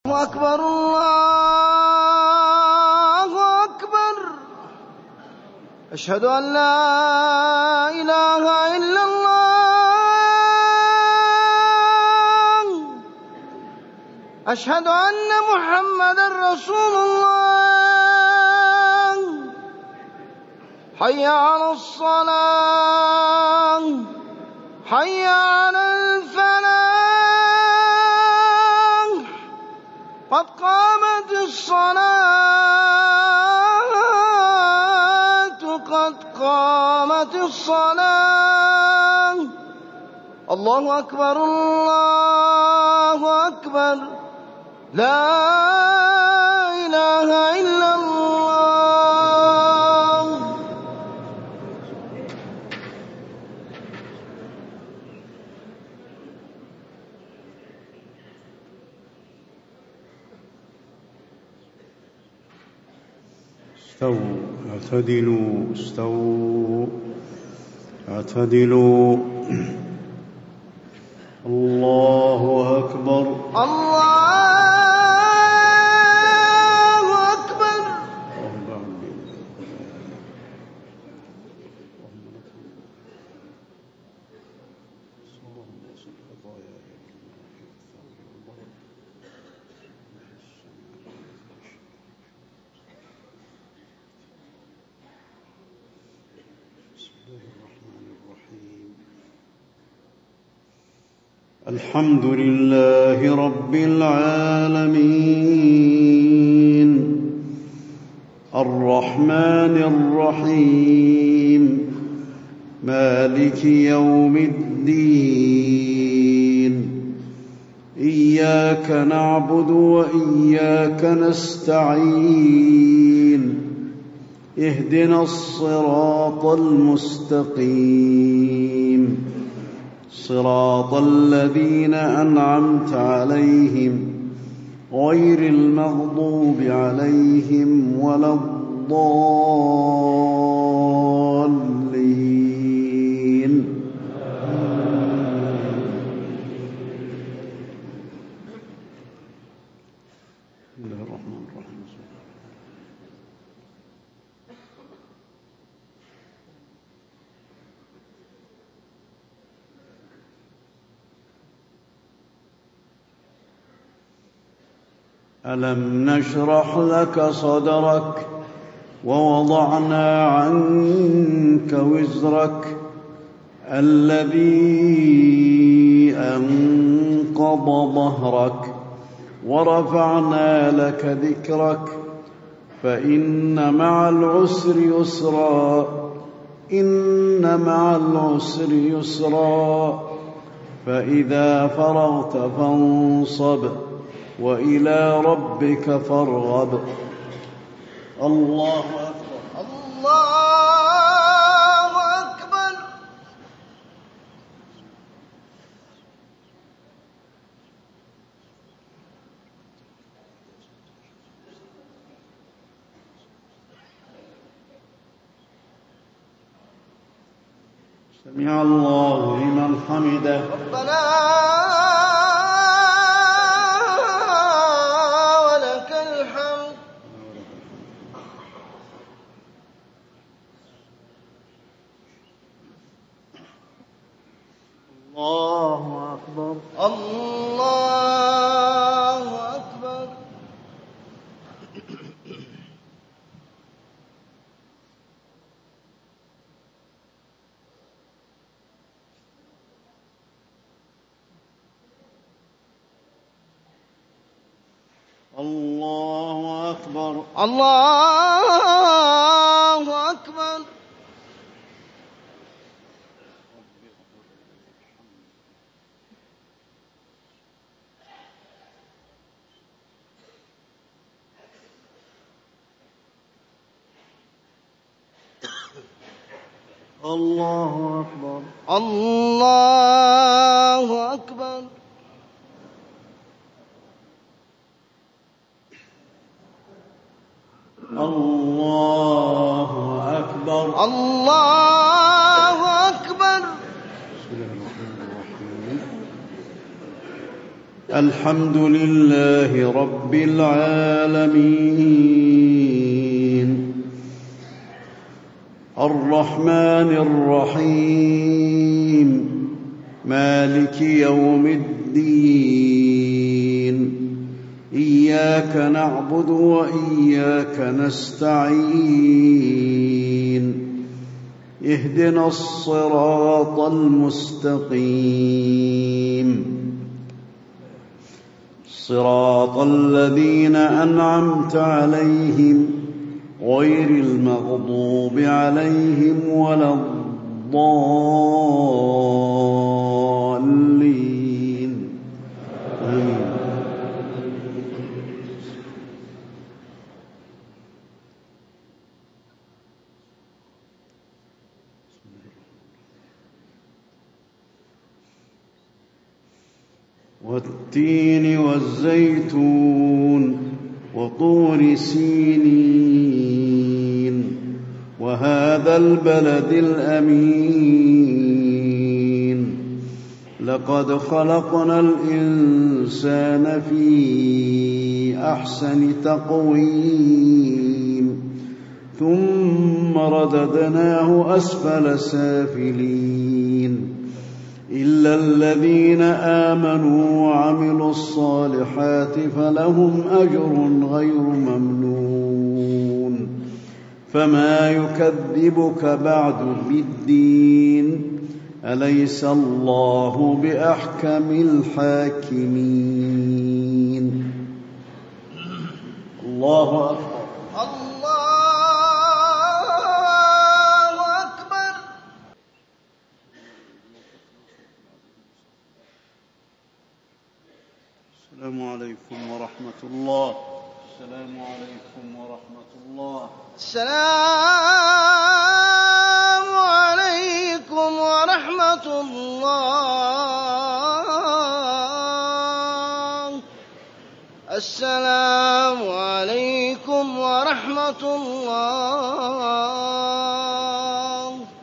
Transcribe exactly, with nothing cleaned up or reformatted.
أكبر الله أكبر. أشهد أن لا إله إلا الله. أشهد أن محمدا رسول الله. حي على الصلاة، حي على الفلاح، قد قامت الصلاة، قد قامت الصلاة. الله أكبر الله أكبر. لا إله إلا الله. استووا اعتدلوا استووا اعتدلوا. الله أكبر الله أكبر. الحمد لله رب العالمين، الرحمن الرحيم، مالك يوم الدين. إياك نعبد وإياك نستعين. اهدنا الصراط المستقيم، صراط الذين أنعمت عليهم غير المغضوب عليهم ولا الضالين. بسم الله الرحمن الرحيم. ألم نشرح لك صدرك ووضعنا عنك وزرك الذي أنقض ظهرك ورفعنا لك ذكرك فإن مع العسر يسرا إن مع العسر يسرا فإذا فرغت فانصب وإلى ربك فارغب. الله أكبر الله أكبر. سمع الله لمن حمده. ربنا الله أكبر الله أكبر. الله أكبر الله أكبر. الله أكبر الله أكبر. الله أكبر الله أكبر. بسم الله الرحمن الرحيم. الحمد لله رب العالمين الرحمن الرحيم مالك يوم الدين إياك نعبد وإياك نستعين اهدنا الصراط المستقيم صراط الذين أنعمت عليهم غير المغضوب عليهم ولا الضالين آمين. والتين والزيتون وطور سينين وهذا البلد الأمين لقد خلقنا الإنسان في أحسن تقويم ثم رددناه أسفل سافلين إلا الذين آمنوا وعملوا الصالحات فلهم أجر غير ممنون فما يكذبك بعد بالدين أليس الله بأحكم الحاكمين الله أكبر السلام عليكم ورحمة الله السلام عليكم ورحمة الله السلام عليكم ورحمة الله السلام عليكم ورحمة الله